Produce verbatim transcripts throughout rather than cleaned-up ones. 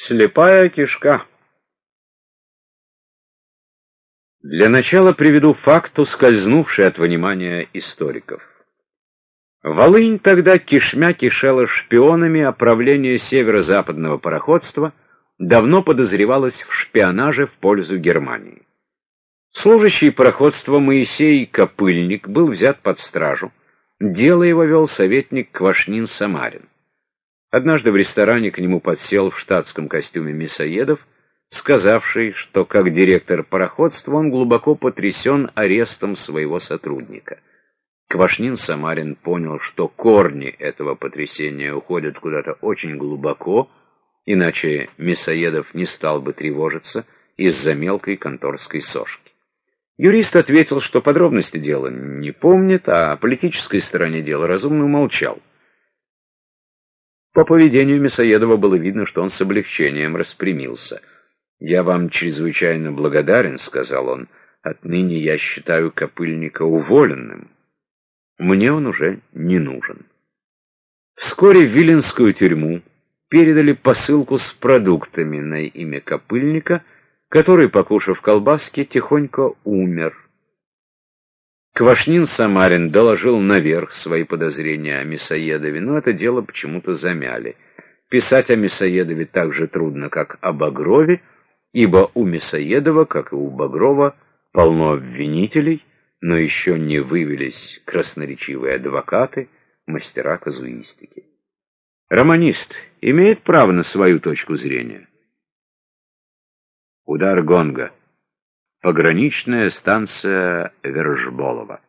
Слепая кишка. Для начала приведу факт, ускользнувший от внимания историков. Волынь тогда кишмя кишела шпионами, а правление северо-западного пароходства давно подозревалось в шпионаже в пользу Германии. Служащий пароходства Моисей Копыльник был взят под стражу. Дело его вел советник Квашнин-Самарин. Однажды в ресторане к нему подсел в штатском костюме мясоедов, сказавший, что как директор пароходства он глубоко потрясен арестом своего сотрудника. Квашнин-Самарин понял, что корни этого потрясения уходят куда-то очень глубоко, иначе мясоедов не стал бы тревожиться из-за мелкой конторской сошки. Юрист ответил, что подробности дела не помнит, а о политической стороне дела разумно молчал. По поведению Мясоедова было видно, что он с облегчением распрямился. «Я вам чрезвычайно благодарен», — сказал он. «Отныне я считаю Копыльника уволенным. Мне он уже не нужен». Вскоре в Виленскую тюрьму передали посылку с продуктами на имя Копыльника, который, покушав колбаски, тихонько умер. Квашнин-Самарин доложил наверх свои подозрения о Мясоедове, но это дело почему-то замяли. Писать о Мясоедове так же трудно, как о Багрове, ибо у Мясоедова, как и у Багрова, полно обвинителей, но еще не вывелись красноречивые адвокаты, мастера казуистики. Романист имеет право на свою точку зрения. Удар гонга. Пограничная станция Вержболова.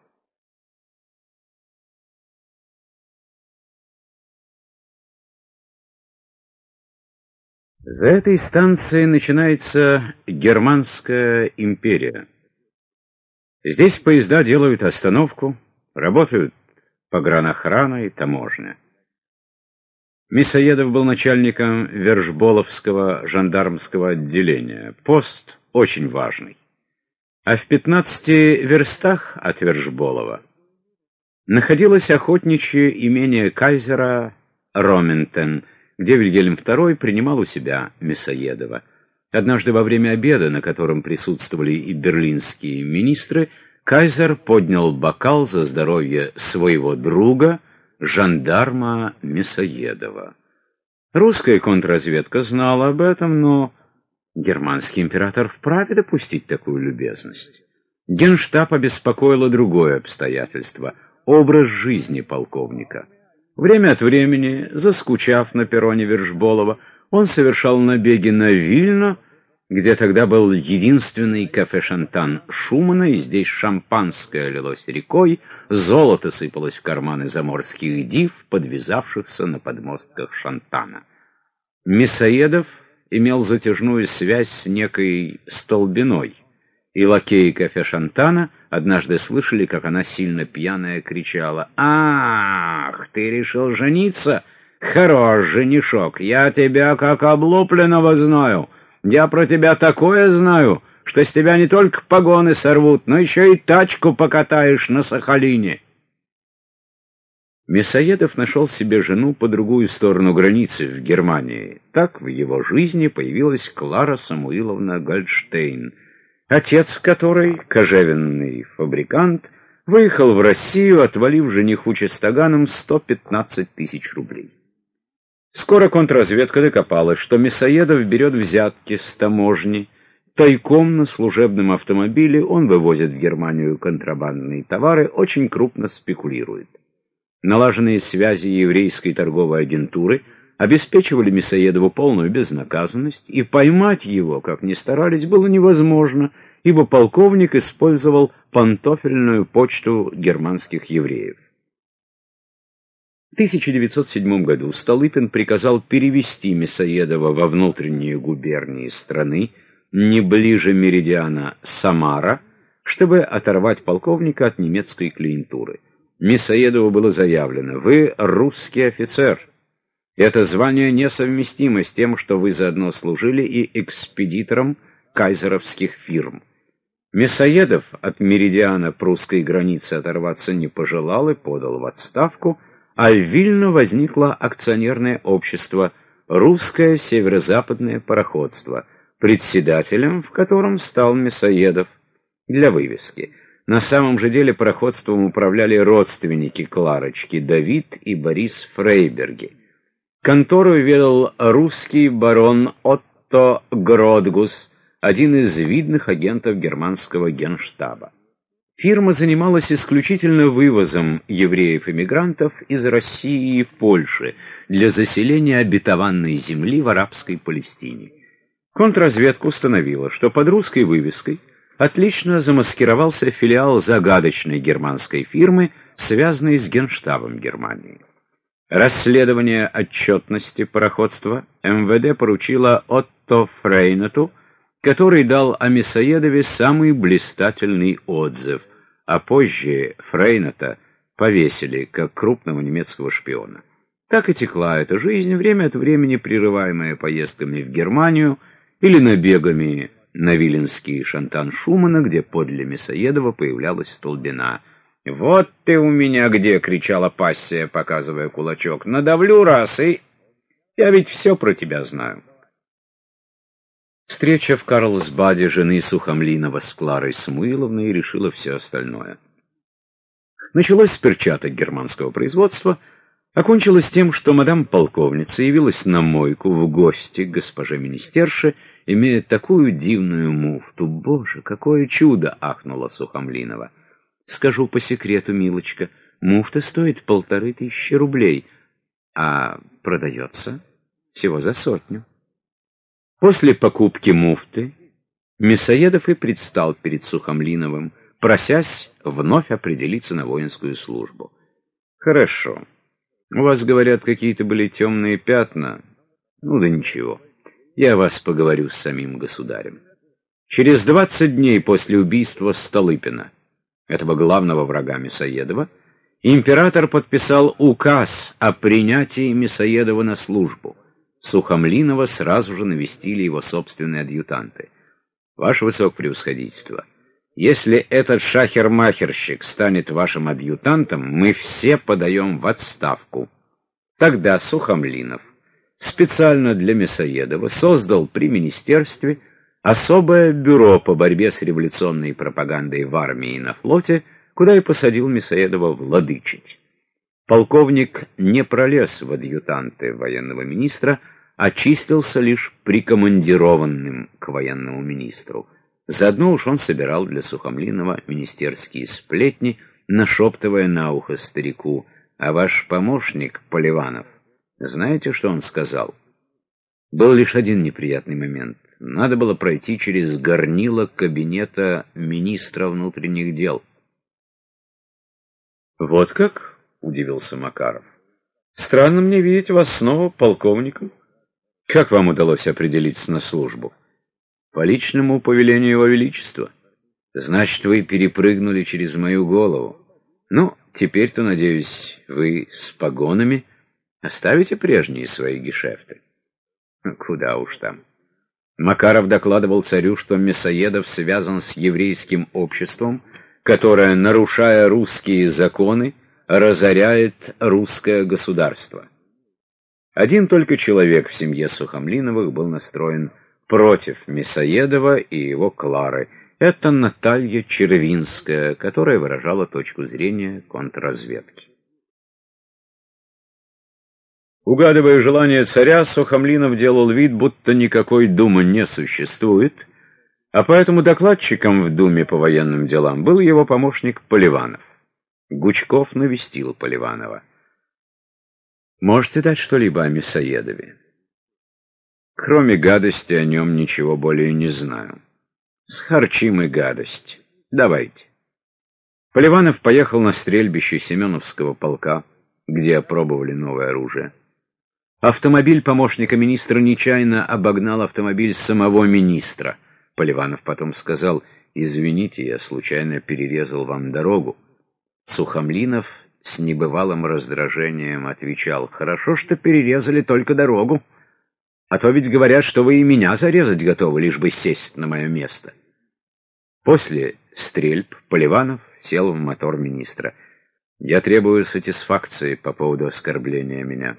За этой станцией начинается Германская империя. Здесь поезда делают остановку, работают погранохрана и таможня. Мясоедов был начальником Вержболовского жандармского отделения. Пост очень важный. А в пятнадцати верстах от Вержболова находилось охотничье имение кайзера Роментен, где Вильгельм второй принимал у себя Мясоедова. Однажды во время обеда, на котором присутствовали и берлинские министры, кайзер поднял бокал за здоровье своего друга, жандарма Мясоедова. Русская контрразведка знала об этом, но германский император вправе допустить такую любезность. Генштаб обеспокоило другое обстоятельство — образ жизни полковника. Время от времени, заскучав на перроне Вержболова, он совершал набеги на Вильно, где тогда был единственный кафе-шантан Шумана, и здесь шампанское лилось рекой, золото сыпалось в карманы заморских див, подвязавшихся на подмостках Шантана. Мясоедов имел затяжную связь с некой Столбиной, и лакеи кафе Шантана однажды слышали, как она сильно пьяная кричала: «Ах, ты решил жениться? Хорош женишок, я тебя как облупленного знаю. Я про тебя такое знаю, что с тебя не только погоны сорвут, но еще и тачку покатаешь на Сахалине». Мясоедов нашел себе жену по другую сторону границы, в Германии. Так в его жизни появилась Клара Самуиловна Гольдштейн, отец которой, кожевенный фабрикант, выехал в Россию, отвалив жениху чистоганом сто пятнадцать тысяч рублей. Скоро контрразведка докопалась, что Мясоедов берет взятки с таможни. Тайком на служебном автомобиле он вывозит в Германию контрабандные товары, очень крупно спекулирует. Налаженные связи еврейской торговой агентуры обеспечивали Мясоедову полную безнаказанность, и поймать его, как ни старались, было невозможно, ибо полковник использовал пантофельную почту германских евреев. В тысяча девятьсот седьмом году Столыпин приказал перевести Мясоедова во внутренние губернии страны, не ближе меридиана Самара, чтобы оторвать полковника от немецкой клиентуры. Мясоедову было заявлено: «Вы русский офицер. Это звание несовместимо с тем, что вы заодно служили и экспедитором кайзеровских фирм». Мясоедов от меридиана прусской границы оторваться не пожелал и подал в отставку, а в Вильно возникло акционерное общество русское северо-западное пароходство, председателем в котором стал Мясоедов, для вывески. На самом же деле пароходством управляли родственники Кларочки, Давид и Борис Фрейберги. Контору ведал русский барон Отто Гродгус, один из видных агентов германского генштаба. Фирма занималась исключительно вывозом евреев-эмигрантов из России и Польши для заселения обетованной земли в арабской Палестине. Контрразведка установила, что под русской вывеской отлично замаскировался филиал загадочной германской фирмы, связанной с генштабом Германии. Расследование отчетности пароходства эм вэ дэ поручило Отто Фрейнету, который дал о Мясоедове самый блистательный отзыв, а позже Фрейнета повесили как крупного немецкого шпиона. Так и текла эта жизнь, время от времени прерываемая поездками в Германию или набегами на виленский шантан Шумана, где подле Мясоедова появлялась Столбина. «Вот ты у меня где!» — кричала Пассия, показывая кулачок. «Надавлю раз и... Я ведь все про тебя знаю». Встреча в Карлсбаде жены Сухомлинова с Кларой Самуиловной решила все остальное. Началось с перчаток германского производства, окончилось тем, что мадам-полковница явилась на мойку в гости к госпоже министерше, имея такую дивную муфту. «Боже, какое чудо!» — ахнула Сухомлинова. «Скажу по секрету, милочка, муфта стоит полторы тысячи рублей, а продается всего за сотню». После покупки муфты Мясоедов и предстал перед Сухомлиновым, просясь вновь определиться на воинскую службу. «Хорошо. У вас, говорят, какие-то были темные пятна. Ну да ничего. Я о вас поговорю с самим государем». Через двадцать дней после убийства Столыпина, этого главного врага Мясоедова, император подписал указ о принятии Мясоедова на службу. Сухомлинова сразу же навестили его собственные адъютанты. «Ваше высокопревосходительство, если этот шахер-махерщик станет вашим адъютантом, мы все подаем в отставку». Тогда Сухомлинов специально для Мясоедова создал при министерстве особое бюро по борьбе с революционной пропагандой в армии и на флоте, куда и посадил Мясоедова владычить. Полковник не пролез в адъютанты военного министра, а числился лишь прикомандированным к военному министру. Заодно уж он собирал для Сухомлинова министерские сплетни, нашептывая на ухо старику: «А ваш помощник Поливанов, знаете, что он сказал?» Был лишь один неприятный момент. Надо было пройти через горнило кабинета министра внутренних дел. «Вот как?» — удивился Макаров. «Странно мне видеть вас снова полковником. Как вам удалось определиться на службу?» «По личному повелению Его Величества. Значит, вы перепрыгнули через мою голову. Ну, теперь-то, надеюсь, вы с погонами оставите прежние свои гешефты». «Куда уж там». Макаров докладывал царю, что Мясоедов связан с еврейским обществом, которое, нарушая русские законы, разоряет русское государство. Один только человек в семье Сухомлиновых был настроен против Мясоедова и его Клары. Это Наталья Червинская, которая выражала точку зрения контрразведки. Угадывая желание царя, Сухомлинов делал вид, будто никакой думы не существует, а поэтому докладчиком в Думе по военным делам был его помощник Поливанов. Гучков навестил Поливанова. «Можете дать что-либо о Мясоедове?» «Кроме гадости о нем ничего более не знаю». «Схарчим и гадость. Давайте». Поливанов поехал на стрельбище Семеновского полка, где опробовали новое оружие. Автомобиль помощника министра нечаянно обогнал автомобиль самого министра. Поливанов потом сказал: «Извините, я случайно перерезал вам дорогу». Сухомлинов с небывалым раздражением отвечал: «Хорошо, что перерезали только дорогу, а то ведь говорят, что вы и меня зарезать готовы, лишь бы сесть на мое место». После стрельб Поливанов сел в мотор министра. «Я требую сатисфакции по поводу оскорбления меня».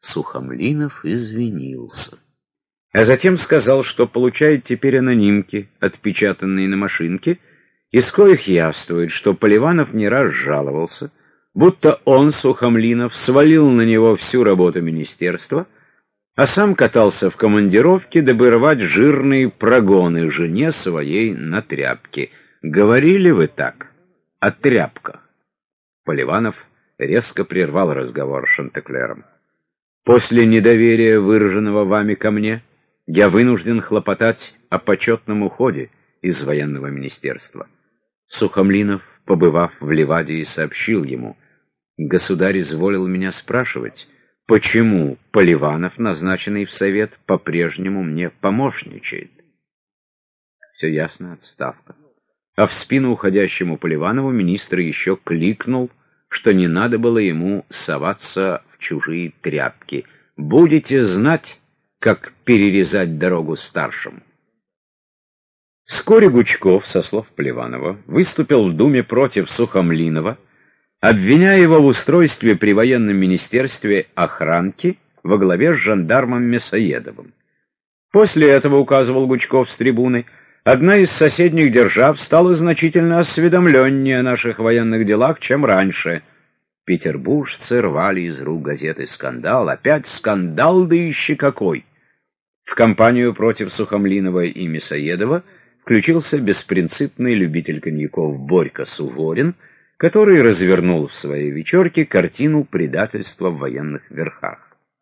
Сухомлинов извинился. А затем сказал, что получает теперь анонимки, отпечатанные на машинке, из коих явствует, что Поливанов не раз жаловался, будто он, Сухомлинов, свалил на него всю работу министерства, а сам катался в командировке, дабы рвать жирные прогоны жене своей на тряпке. Говорили вы так? О тряпках. Поливанов резко прервал разговор с Шантеклером. После недоверия, выраженного вами ко мне, я вынужден хлопотать о почетном уходе из военного министерства. Сухомлинов, побывав в Ливадии, сообщил ему: государь изволил меня спрашивать, почему Поливанов, назначенный в совет, по-прежнему мне помощничает. Все ясно, отставка. А в спину уходящему Поливанову министр еще кликнул, что не надо было ему соваться в чужие тряпки. Будете знать, как перерезать дорогу старшим. Вскоре Гучков, со слов Поливанова, выступил в Думе против Сухомлинова, обвиняя его в устройстве при военном министерстве охранки во главе с жандармом Мясоедовым. После этого, указывал Гучков с трибуны, одна из соседних держав стала значительно осведомленнее о наших военных делах, чем раньше. Петербуржцы рвали из рук газеты «Скандал». Опять скандал, да еще какой! В кампанию против Сухомлинова и Мясоедова включился беспринципный любитель коньяков Борька Суворин, который развернул в своей вечерке картину предательства в военных верхах.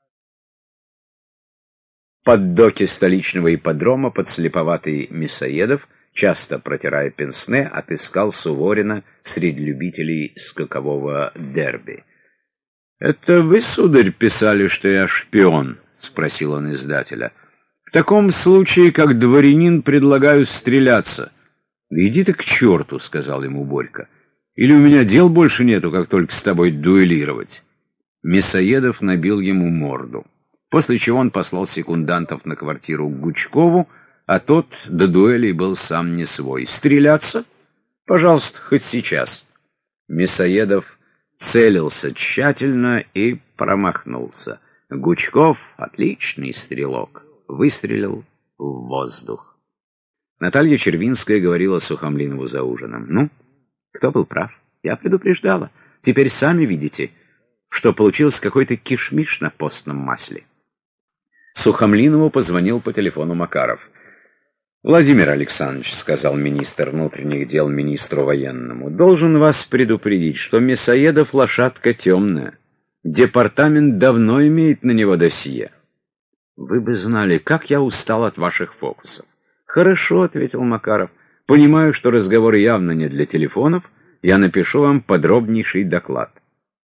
Под доки столичного ипподрома подслеповатый Мясоедов, часто протирая пенсне, отыскал Суворина среди любителей скакового дерби. — Это вы, сударь, писали, что я шпион? — спросил он издателя. — В таком случае, как дворянин, предлагаю стреляться. — Да иди ты к черту, — сказал ему Борька. — Или у меня дел больше нету, как только с тобой дуэлировать. Мясоедов набил ему морду, после чего он послал секундантов на квартиру к Гучкову, а тот до дуэлей был сам не свой. «Стреляться? Пожалуйста, хоть сейчас». Мясоедов целился тщательно и промахнулся. Гучков, отличный стрелок, выстрелил в воздух. Наталья Червинская говорила Сухомлинову за ужином: «Ну, кто был прав? Я предупреждала. Теперь сами видите, что получился какой-то кишмиш на постном масле». Сухомлинову позвонил по телефону Макаров. «Владимир Александрович, — сказал министр внутренних дел министру военному, — должен вас предупредить, что Мясоедов лошадка темная. Департамент давно имеет на него досье». «Вы бы знали, как я устал от ваших фокусов». «Хорошо, — ответил Макаров, — понимаю, что разговор явно не для телефонов. Я напишу вам подробнейший доклад».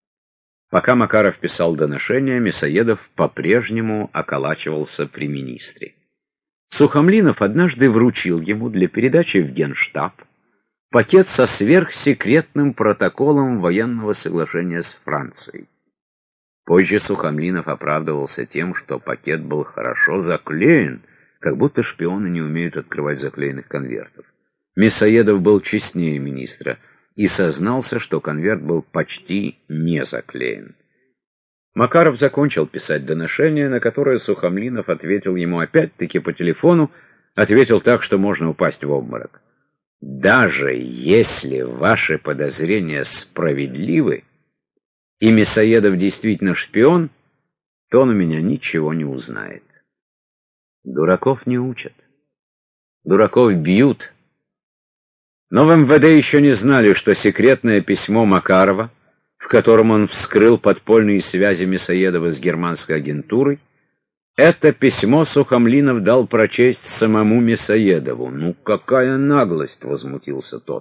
Пока Макаров писал доношение, Мясоедов по-прежнему околачивался при министре. Сухомлинов однажды вручил ему для передачи в Генштаб пакет со сверхсекретным протоколом военного соглашения с Францией. Позже Сухомлинов оправдывался тем, что пакет был хорошо заклеен, как будто шпионы не умеют открывать заклеенных конвертов. Мясоедов был честнее министра и сознался, что конверт был почти не заклеен. Макаров закончил писать доношение, на которое Сухомлинов ответил ему опять-таки по телефону, ответил так, что можно упасть в обморок. «Даже если ваши подозрения справедливы, и Мясоедов действительно шпион, то он у меня ничего не узнает». Дураков не учат. Дураков бьют. Но в эм вэ дэ еще не знали, что секретное письмо Макарова, в котором он вскрыл подпольные связи Мясоедова с германской агентурой, это письмо Сухомлинов дал прочесть самому Мясоедову. «Ну какая наглость!» — возмутился тот.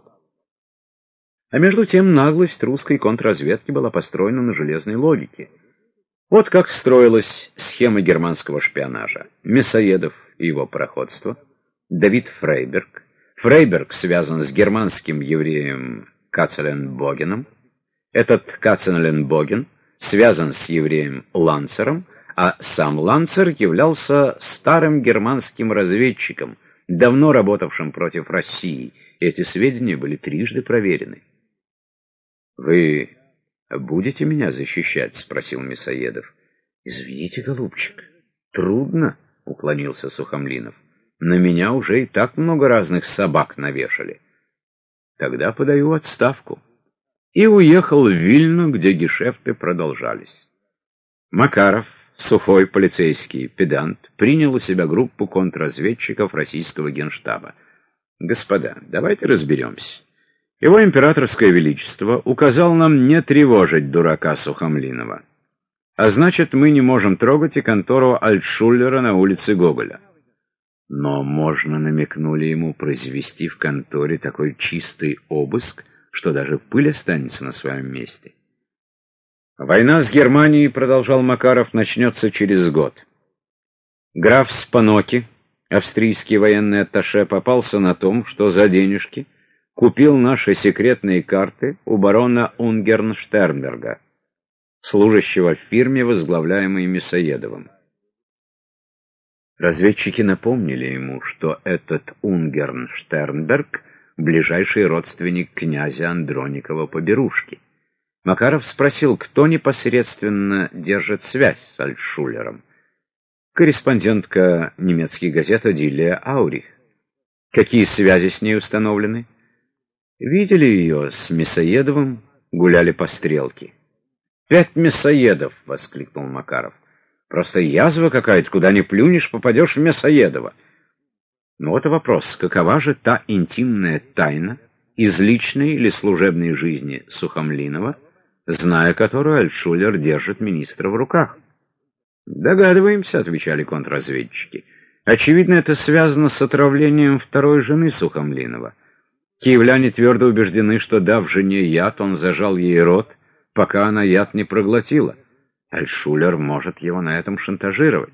А между тем наглость русской контрразведки была построена на железной логике. Вот как строилась схема германского шпионажа. Мясоедов и его пароходство, Давид Фрейберг. Фрейберг связан с германским евреем Кацеленбогеном. Этот Кацеленбоген связан с евреем Ланцером, а сам Ланцер являлся старым германским разведчиком, давно работавшим против России. Эти сведения были трижды проверены. «Вы будете меня защищать?» — спросил Мясоедов. Извините, голубчик, трудно, — уклонился Сухомлинов. На меня уже и так много разных собак навешали. Тогда подаю отставку. И уехал в Вильну, где гешефты продолжались. Макаров, сухой полицейский педант, принял у себя группу контрразведчиков российского генштаба. Господа, давайте разберемся. Его императорское величество указал нам не тревожить дурака Сухомлинова. А значит, мы не можем трогать и контору Альтшуллера на улице Гоголя. Но можно, намекнули ему, произвести в конторе такой чистый обыск, что даже пыль останется на своем месте. Война с Германией, продолжал Макаров, начнется через год. Граф Спаноки, австрийский военный атташе, попался на том, что за денежки купил наши секретные карты у барона Унгерн-Штернберга, служащего в фирме, возглавляемой Мясоедовым. Разведчики напомнили ему, что этот Унгерн-Штернберг — ближайший родственник князя Андроникова-Поберушки. Макаров спросил, кто непосредственно держит связь с Альтшуллером. Корреспондентка немецких газет Адилия Аурих. Какие связи с ней установлены? Видели ее с Мясоедовым, гуляли по Стрелке. «Пять Мясоедов!» — воскликнул Макаров. «Просто язва какая-то, куда ни плюнешь, попадешь в Мясоедова». Но вот и вопрос, какова же та интимная тайна из личной или служебной жизни Сухомлинова, зная которую Альтшуллер держит министра в руках? «Догадываемся», — отвечали контрразведчики. «Очевидно, это связано с отравлением второй жены Сухомлинова. Киевляне твердо убеждены, что, дав жене яд, он зажал ей рот, пока она яд не проглотила. Альтшуллер может его на этом шантажировать».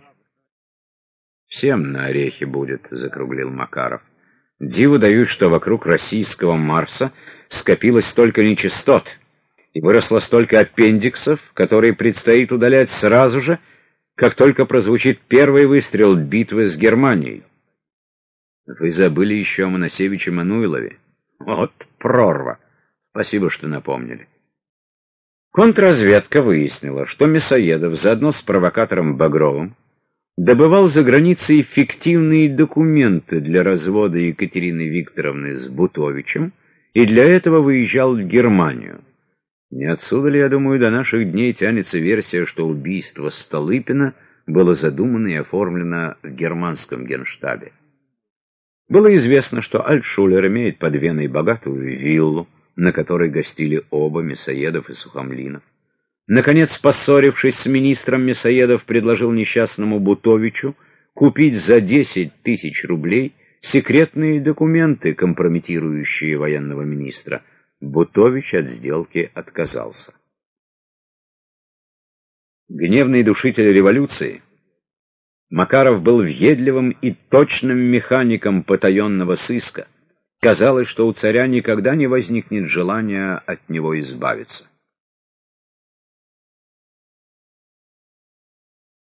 «Всем на орехи будет», — закруглил Макаров. «Диву дают, что вокруг российского Марса скопилось столько нечистот, и выросло столько аппендиксов, которые предстоит удалять сразу же, как только прозвучит первый выстрел битвы с Германией». «Вы забыли еще о Моносевиче Мануилове. Вот прорва. Спасибо, что напомнили». Контрразведка выяснила, что Мясоедов заодно с провокатором Багровым добывал за границей фиктивные документы для развода Екатерины Викторовны с Бутовичем и для этого выезжал в Германию. Не отсюда ли, я думаю, до наших дней тянется версия, что убийство Столыпина было задумано и оформлено в германском генштабе. Было известно, что Альтшуллер имеет под Веной богатую виллу, на которой гостили оба, Мясоедов и Сухомлинов. Наконец, поссорившись с министром, Мясоедов предложил несчастному Бутовичу купить за десять тысяч рублей секретные документы, компрометирующие военного министра. Бутович от сделки отказался. Гневный душитель революции, Макаров был въедливым и точным механиком потаенного сыска. Казалось, что у царя никогда не возникнет желания от него избавиться.